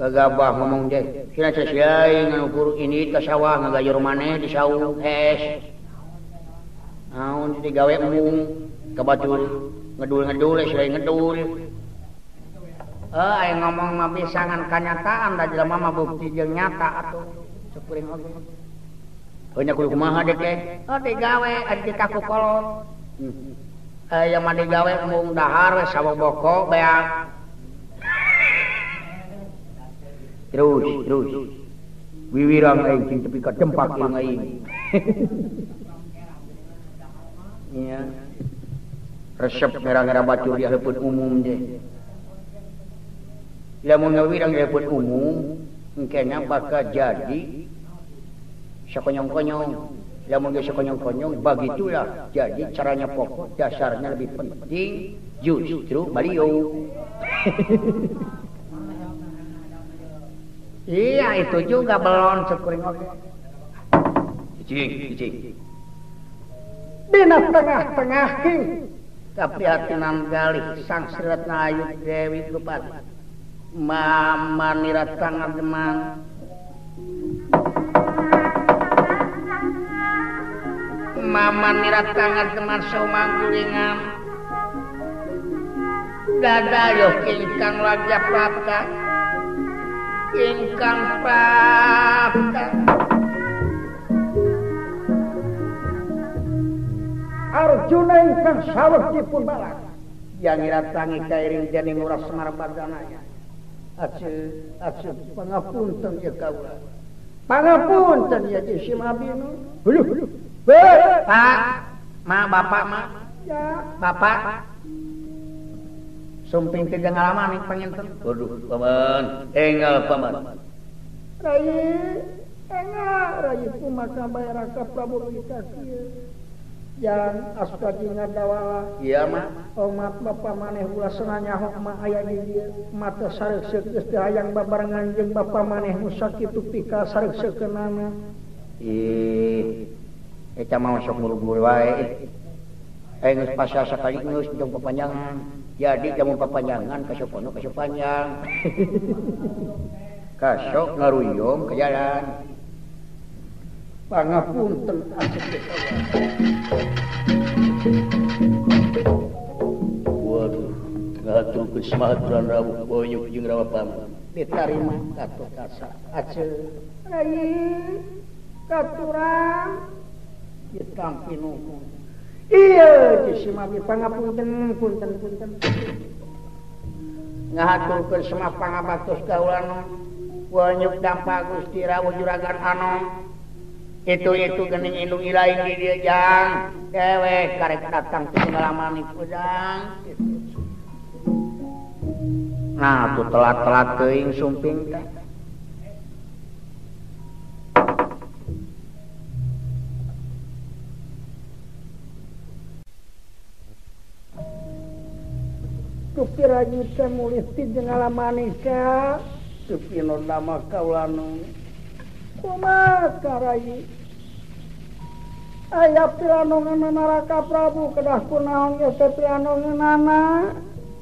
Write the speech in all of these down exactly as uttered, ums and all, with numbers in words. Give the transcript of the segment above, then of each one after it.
Gagabah ngomong deh. Kira sesiai ngukur ini ke sawah ngagayur maneh di sawah es. Naon digawe mung kebatul ngedul-ngedul selain ngedul. Eh aya ngomong mah pisangan kanyataan da jelema mah bukti jeung nyata atuh. Cekuring oge. Heunya kudu kumaha deh teh? Oh digawe ari di kaku kolot. Aya mah digawe mung dahar we saboboko beak. Terus, terus. Wiwirang aing cing tepi ka tempat ieu aing. Iya. Resep ngera-ngera bacur di heupeun umum teh. Lamun ngawirang di heupeun umum, engkena bakal jadi sakonyong-konyong. Lamun geus sakonyong-konyong, bagitulah jadi caranya pokok, dasarnya lebih penting justru baliau. Iya itu juga belon cekuring oke. Cicing, cicing. Dina tengah-tengah king kaprihatinan galih sang Siratna Ayu Dewi Drupadi. Mama niratang teman. Mama niratang teman saumanggulingan. Dadayoh ingkang lagya prata. Ingkang prata Arjuna ingkang sawetipun balas yang iratangi kairing jani nguras Semar Badanaya. Ace ace pangapunten ya kaula. Pangapunten ya si Mabinu. Huluh. Pak, ma bapak ma. Ya, bapak. Sumping tiga ngalaman nih panginten. Waduh, paman, enggal paman. Rai, engal, rai kumaka bayar raka Prabu kita kieu. Yang aspati ngadawala. Iya mah. Omat bapa maneh ulah senanya hok mah aya di dieu. Mata sareuseuh geus teu hayang babarengan jeung bapa maneh nu sakitu pika sareuseukeunana. Ih, eta mah sok buru-buru wae. Aya geus pasal sakali geus jeung papanjangan. Jadi jamu papanjangan kasopono kasih panjang. Kasok ngaruyung ke jalan. Pangapunten asep waduh, ngaturkeun sematuran rawuh boyok jeung rawa paman. Ditarima katu kasa. Aceu. Rai katurang ditampi nuhun. Iya, si Mami pangapunten, punten, punten. Ngahaturkeun semah pangabatos kaulana. Wanyuk dampak Gusti Rawuh Juragan Anom. Itu-itu geuning indung ilaing di dieu jang. Dewe karek datang teu ngalaman ieu jang. Nah, tuh telat-telat teuing sumping teh. Kupira nyuta muliti jeung alamanika tupino dama kaulanu kumaha rai aya piranongan Raka Prabu kedah kunaon geus teh piranonganana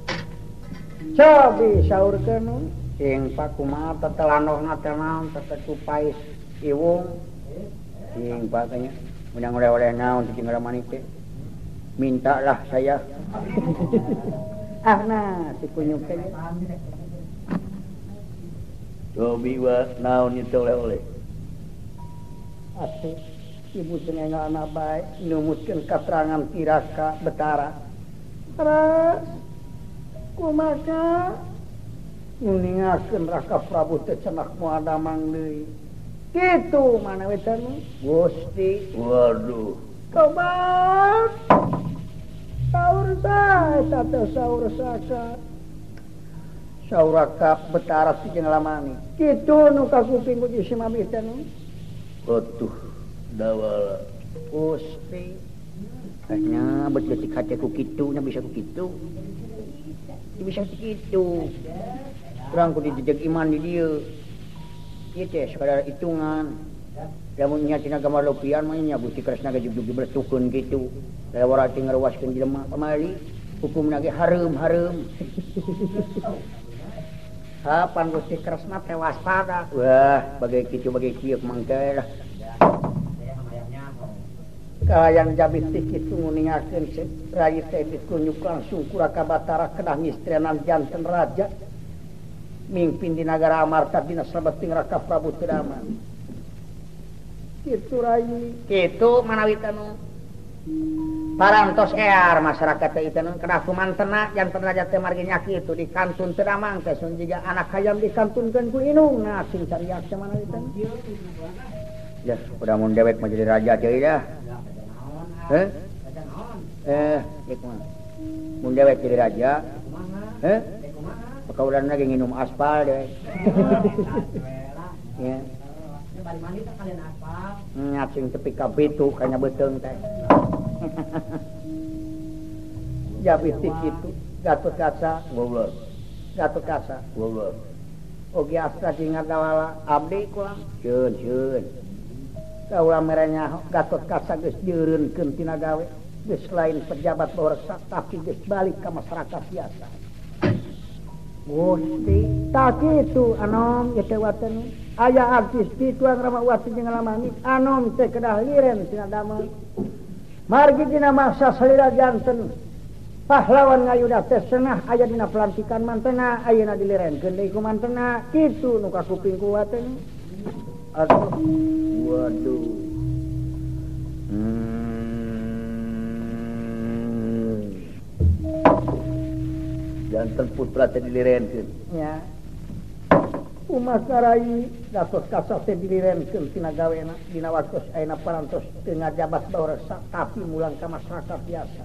cabi saurkeun ing pakumaha tetelanohna teh naon teh kupais iwung ing pakanya mun oleh-oleh naon jeung alamanika mintalah saya. Ah nah, si kunyuk teh. Cobi wa naon itu oleh-oleh. Atuh, ibu cengengal anak bae numutkeun katerangan Tiraka Betara. Terus kumaha nguningakeun Raka Prabu teh cenah moal damang deui. Kitu mana we teh Gusti. Waduh. Tobat. Saur sae tata saur saka saur Raka Betara si jeung lamani kitu nu kakuping ku si Mami teh nu atuh dawala Gusti nya bet detik hate ku kitu nya bisa ku kitu bisa kitu urang kudu dijeg iman di dieu ieu teh sakadar hitungan lamun nya tina gambar lopian mah nya Gusti Kresna gajug-jug bertukun kitu lewat tinggal ruaskeun jelema pamali hukumna ge hareum-hareum. Kapan Gusti Kresna tewas pada. Wah, bagai kicu bagai kieu mangke lah. Kayang jabit kitu nguningakeun Rai teh ditunjuk langsung ku Raka Batara kedah ngistrianan janten raja. Mimpin di nagara Amarta dina sabeting Raka Prabu Tiraman. Kitu Rai. Kitu manawi tanu. Parantos ear masyarakat teh itu kedah kumantena janten raja teh margi nya kitu di kantun Tiraman teh sun jiga anak hayam dikantunkeun ku inungna sing cariak teh manawi tanu. Ya, udah mun dewek mah jadi raja teh dah. Heh? Eh, ieu kumaha? Mun dewek jadi raja. Heh? Pakaulan lagi nginum aspal deh. Ya. Bari mandi teh kalian aspal. Nyat sing tepi ka pitu kanya beuteung teh. Jabit kitu Gatotkaca goblok. Gatotkaca goblok. Oge astra jeung ngadawala abdi kulang. Ceun, ceun. Kaula merenya Gatotkaca geus dieureunkeun tina gawe, geus lain pejabat borsa tapi geus balik ka masyarakat biasa. Gusti, tak kitu anom ieu teh waten. Aya artis di tuang Ramawati jeung Lamani, anom teh kedah liren tina damel. Margi dina masa salira janten. Pahlawan ngayuda teh senah aya dina pelantikan mantena ayeuna dilirenkeun deui ku mantena, kitu nu ka kuping ku waten. Aduh, waduh. Hmm. Janten putra teh dilirenkeun. Ya. Umat Rai Gatotkaca teh dilirenkeun tina gawena dina waktos ayeuna parantos teu ngajabat baorsa tapi mulang ka masyarakat biasa.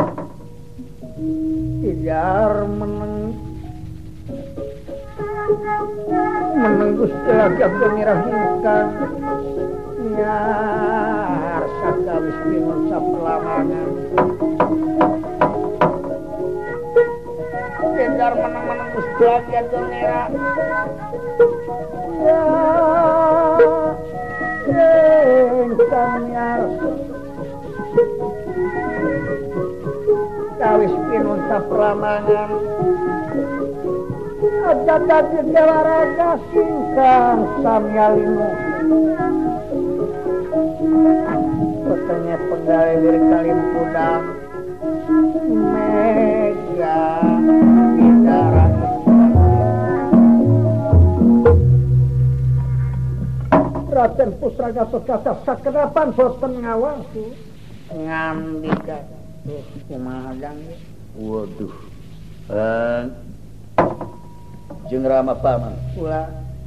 Ijar meneng meneng Gusti Raja mirahingkan nyar sakawis bingung sapelamangan. Ijar meneng-meneng Gusti Raja mirah. Ya, engkang nyar kawis pinun sapelamangan. Aja dadi dewaraga singkang samyalinu. Petengnya penggawe diri kalim kudang mega bidara. Raden Pusra Gatotkaca sakedapan boten ngawasi ngandika. Tuh kumaha jang. Waduh. Eh jeung Rama paman ulah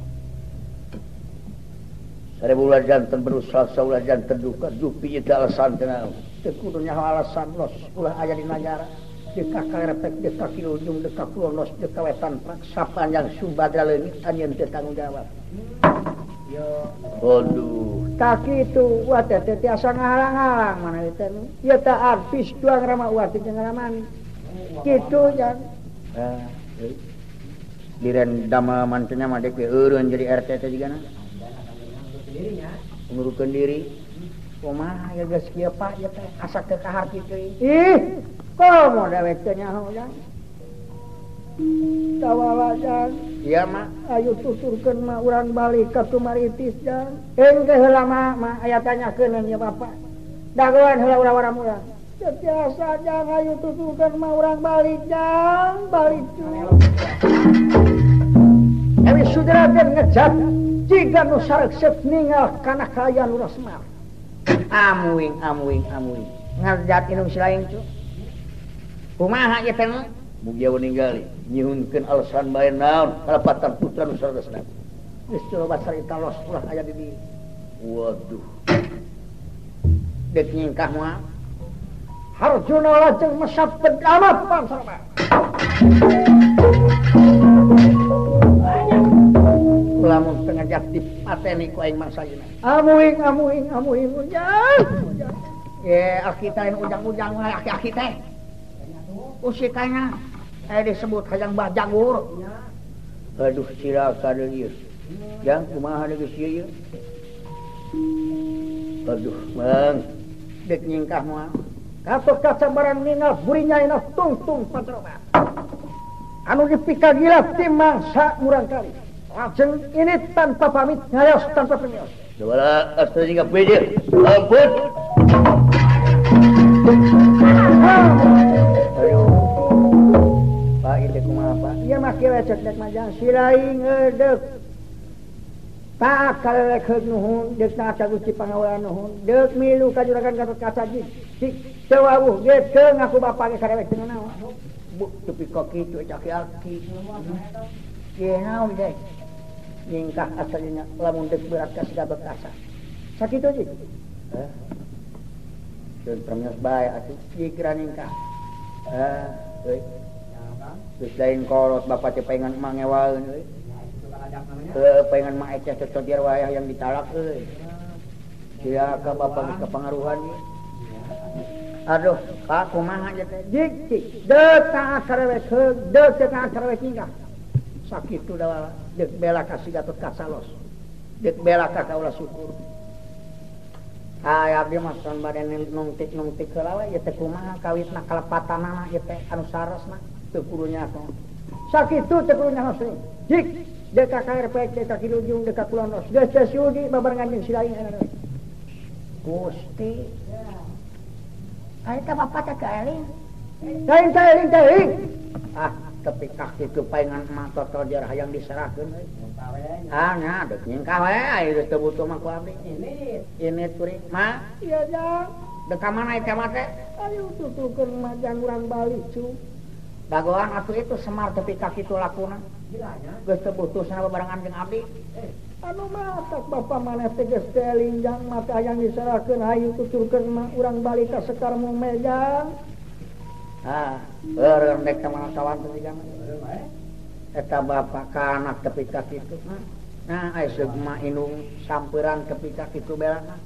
sarebu ulah janten berusaha saulah janten duka dupi ieu alasan teh naon teu kudu nyaho alasan los ulah aya di nagara deka karepek deka kilujung deka kulonos deka wetan sapanjang Subadra leungit anjeun teu tanggung jawab. Yo waduh tak kitu wa teh teh tiasa ngahalang-halang manawi teh ieu teh artis tuang Ramawati jeung Ramani kitu jan. Ah diren dama mantenya mah dek eureun jadi R T teh jigana ngurukeun diri kumaha ya geus kieu Pak ya teh asa teu kahar kitu ih komo dewek teh nyaho jang tawala jang ieu mah ayo tuturkeun mah urang balik ka Tumaritis jang engke heula mah mah aya tanyakeun nya Bapak dagoan heula urang-urang urang biasa jang ayo tuturkeun mah urang balik jang balik jang. Ewi Sudiraden ngejat jika nu sareksep ningal kana kaayaan urang Semar. Amuing amuing amuing. Ngejat inung silaing cu. Kumaha ieu teh? Mugia ningali nyieunkeun alasan bae naon kalapatan putra nu saresna. Geus coba carita los ulah aya di dieu. Waduh. Dek nyingkah moal. Harjuna lajeng mesaped amat pansarba. Lamun pengajak dipateni ku aing mangsayuna. Amuing amuing amuing ujang. Ye akita ujang-ujang mah aki-aki teh. Usikanya aya disebut hayang Mbah Jagur. Aduh cilaka deui ieu. Jang kumaha deui geus ieu? Aduh, Mang. Dek nyingkah moal. Gatotkaca barang ningal buri nyaina tungtung patroba. anu dipika gila tim mangsa murang kali langsung ini tanpa pamit ngayos tanpa pemios Dua atau tiga puluh ampun. Aduh Pak itu kumaha Pak iya maki lecek dek majang sirai ngedek tak kalelek heug nuhun dek na caguci pangawalan nuhun dek milu kajuragan Gatot Kaca jik cik tewawuh ge teu ngaku bapa ge karewek teu naon bu tepi kok kitu caki aki ye naon dek ningkah asalnya lamun dek berat ka Gatot Kaca sakitu jik heh deun pramios bae atuh jikra ningkah heh euy geus lain kolot bapa teh pengen mangewaeun euy eh pengen mah eceh cocodiar wayah yang ditalak euy sia ka bapa geus kapangaruhan ieu aduh ka kumaha nya teh jik cik deuk ka karewek heug deuk ka karewek ningkah sakitu da deuk bela ka si Gatot Kaca los deuk bela ka kaula syukur aya abdi mah son bade nungtik-nungtik heula we ieu teh kumaha kawitna kalepatanana ieu teh anu saresna teu kudu nyaho sakitu teu kudu nyaho jik deuk ka K R P deuk ka Kilujung deuk ka Kulon Ros geus teh sudi babarengan jeung silaing Gusti aya teh bapa teh kaeling kaeling kaeling kaeling ah tapi kaki itu paingan emak totol jar hayang diserahkeun euy ah nya deuk nyingkah we aya geus teu butuh mah ku abdi ini ini turi ma iya jang deuk ka mana eta mah teh ayo tutukeun mah jang urang bali cu dagoan atuh itu Semar tepi kaki itu lakuna geus teu butuh sana babarengan jeung abdi anu mah tak bapa maneh teh geus teh linjang mah teh hayang diserahkeun hayu tuturkeun mah urang bali ka Sekar Mumejang ah eureun dek ka mana kawan teh jangan eta bapa ka anak tepi ka kitu nah aya seug mah indung sampeuran tepi ka kitu belana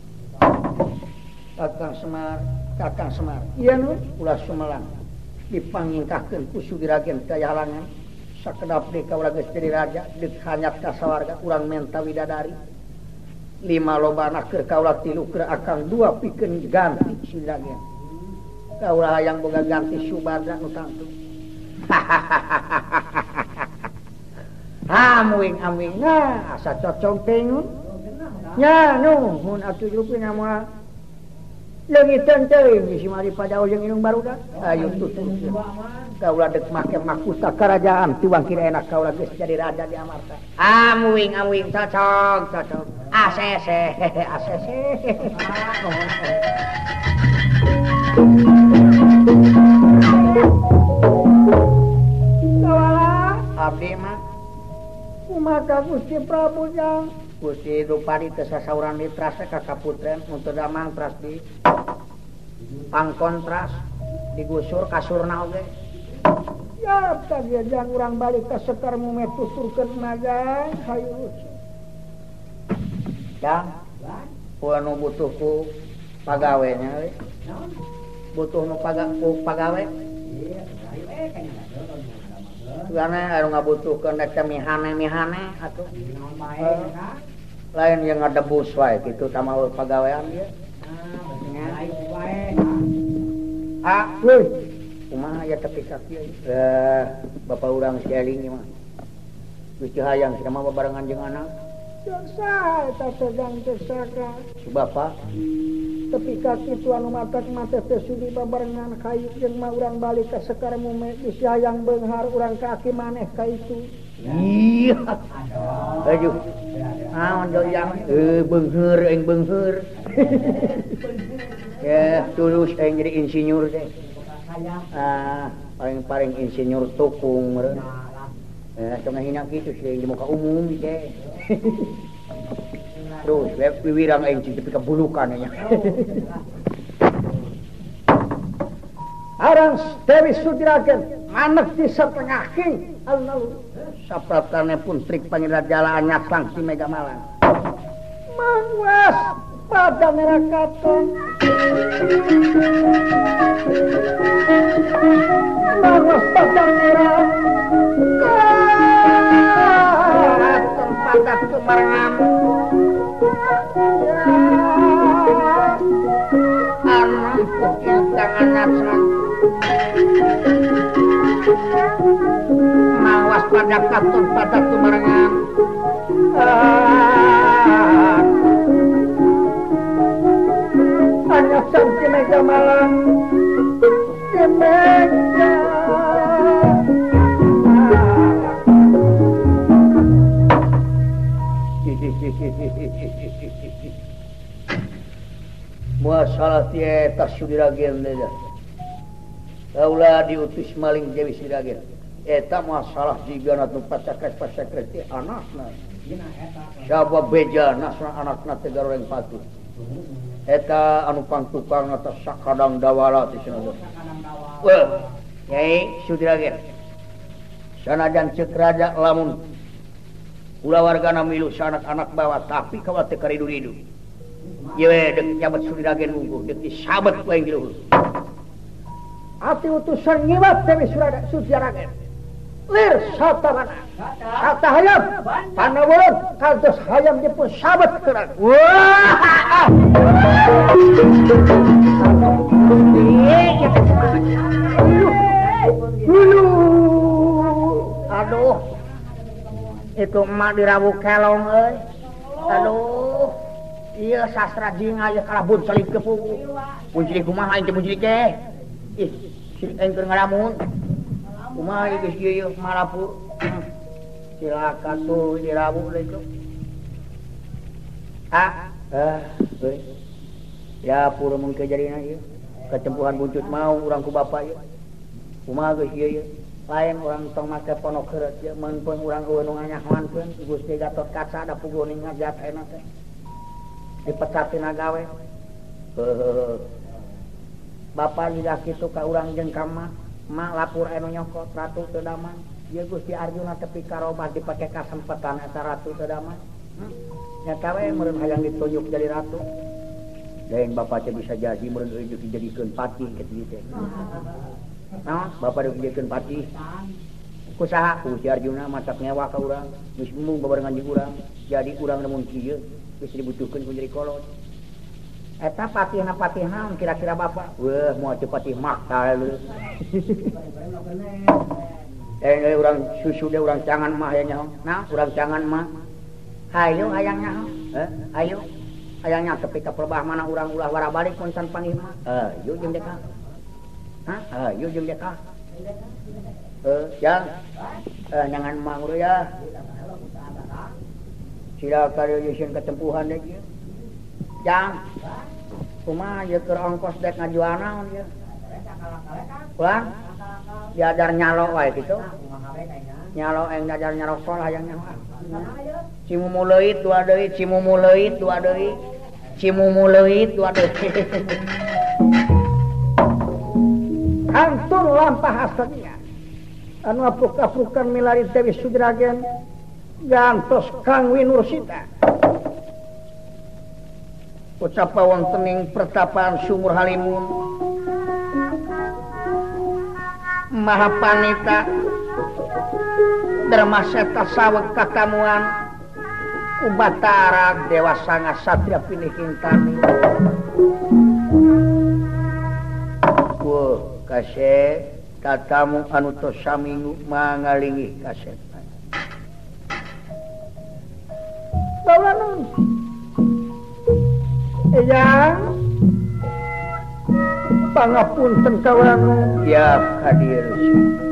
Kakang Semar Kakang Semar ieu nu ulah sumelang dipangingkahkeun ku Sugiragen ka Yalangan sakedap deui kaula geus jadi raja deuk hanyap ka sawarga urang menta widadari lima lobana keur kaula tilu keur akang dua pikeun ganti Sugiragen kaula hayang boga ganti Subadra nu tangtung ha muing aming nah asa cocok teh nun nya nuhun atuh rupina moal leungiteun teuing bisi mari padaul jeung indung barudak ayo tutup kaula deuk make mahkota kerajaan tiwang kira enak kaula geus jadi raja di Amarta ah muing aming cocok cocok asese asese Kawala abdi mah kumaha Gusti Prabu jang Gusti Dupadi teh sasauran ditras ka kaputren untuk damang tras di pangkontras digusur kasurna oge ya tadi jang urang balik ka Sekar Mume tuturkeun majang hayu jang ulah nu butuh ku pagawenya we butuh nu paga ku pagawe karena anu ngabutuhkeun rek teh mihane-mihane atuh lain yang ngadebus wae kitu tamaul pagawean ieu ah euy kumaha ya tepi kaki eh bapa urang si Eling mah geus hayang sia mah babarengan jeung anak saha eta teh jang teh saka si bapa tepi kaki itu anu matak mate teh sudi babarengan kayu jeung mah urang balik ka Sekar Mume geus hayang beunghar urang kaki maneh ka itu iya aduh naon jo yang eh beungheur aing beungheur ya tulus aing jadi insinyur teh ah paling-paling insinyur tukung meureun eh tong hina kitu sih di muka umum teh terus wiwirang aing cing tepi ka bulukan nya arang Dewi Sugiragen manek di setengah king alun-alun sapraptane pun trik pangirajalaan nyatang si Megamalang mangwas pada nerakaton mangwas pada nerakaton pada kumarangan anak yang tangan nasran pada katon pada tumarangan hanya sampai meja malam di meja masalah tieta Sudiragen deui. Kaula diutus maling Dewi Sudiragen. Eta masalah jigana tu pacakek-pacakek ti anakna. Sabab bejana anakna teh garoreng patuh. Eta anu pangtukang atas sakadang dawala ti cenah. Weh, Nyai Sudiragen. Sanajan ceuk raja lamun ulah wargana milu sanak-anak bawa tapi kawa teu karidu-ridu. Ye dek jabat Sudiragen mungguh dek disabet wae diluhur. Ati utusan nyiwat Dewi Sudiragen. Lir satabana. Sata hayam panawon kaldos hayam dipun sabet keurang. Wah. Aduh. Itu emak dirawu kelong euy. Aduh. Iya sastra jinga ya kalabun salib kepugu. Muncul kumaha ente muncul teh? Ih, si engker ngalamun. Kumaha ieu geus ieu malapur. Silakan tuh dirawu deui itu. Ah, eh, euy. Ya pura mun kejadian ieu. Kecempuhan buncut mau urang ku bapa ieu. Kumaha geus ieu ieu? Lain urang tong make ponok heureut ieu mun pun urang eueuh nu nganyahwankeun Gusti Gatot Kaca da puguh ning ngajat ayeuna teh. Dipecatin gawe uh, Bapak juga kitu ka urang jeung ka mak mak lapor anu nyokot ratu teu damang ieu Gusti Arjuna tepi karobah dipake kasempetan eta ratu teu damang hmm? Nyata we meureun hayang ditunjuk jadi ratu lain Bapak teh bisa jadi meureun euy dijadikeun patih kitu teh naon Bapak dijadikeun patih kusaha Gusti Arjuna matak nyewa ka urang geus mung babarengan jeung urang jadi urang namun kieu geus dibutuhkeun ku jadi kolot. Eta patihna patih naon kira-kira Bapak? Weuh moal teu patih makta leuh. Eh urang susu de urang cangan mah aya nyaho. Nah, urang cangan mah. Hayu hayang nyaho. Heh, hayu. Hayang nya tepi ka pelebah mana urang ulah wara balik mun can panggih mah. Heh, ieu jeung deka. Hah? Heh, ieu jeung deka. Eh, jang. Eh nyangan mah urang ya. Sila karieuseun ketempuhan dek ieu. Jang. Kumaha ieu keur ongkos dek ngajual naon ieu? Pulang. Diajar nyalo wae kitu. Nyalo eng diajar nyarokol hayang nyaho. Cimumu leuit dua deui, cimumu leuit dua deui. Cimumu leuit dua deui. Kantun lampah asalnya. Anu apruk-aprukan milari Dewi Sudiragen. Gantos Kang Winursita ucapa wontening pertapaan sumur halimun Mahapanita Darmaseta saweg kakamuan Ubatara Dewa Sanga Satria Pilih Hintani. Wah kasih tatamu anu tos saminggu mangalingih kasih bawa nun eyang pangapunten kawan ya hadir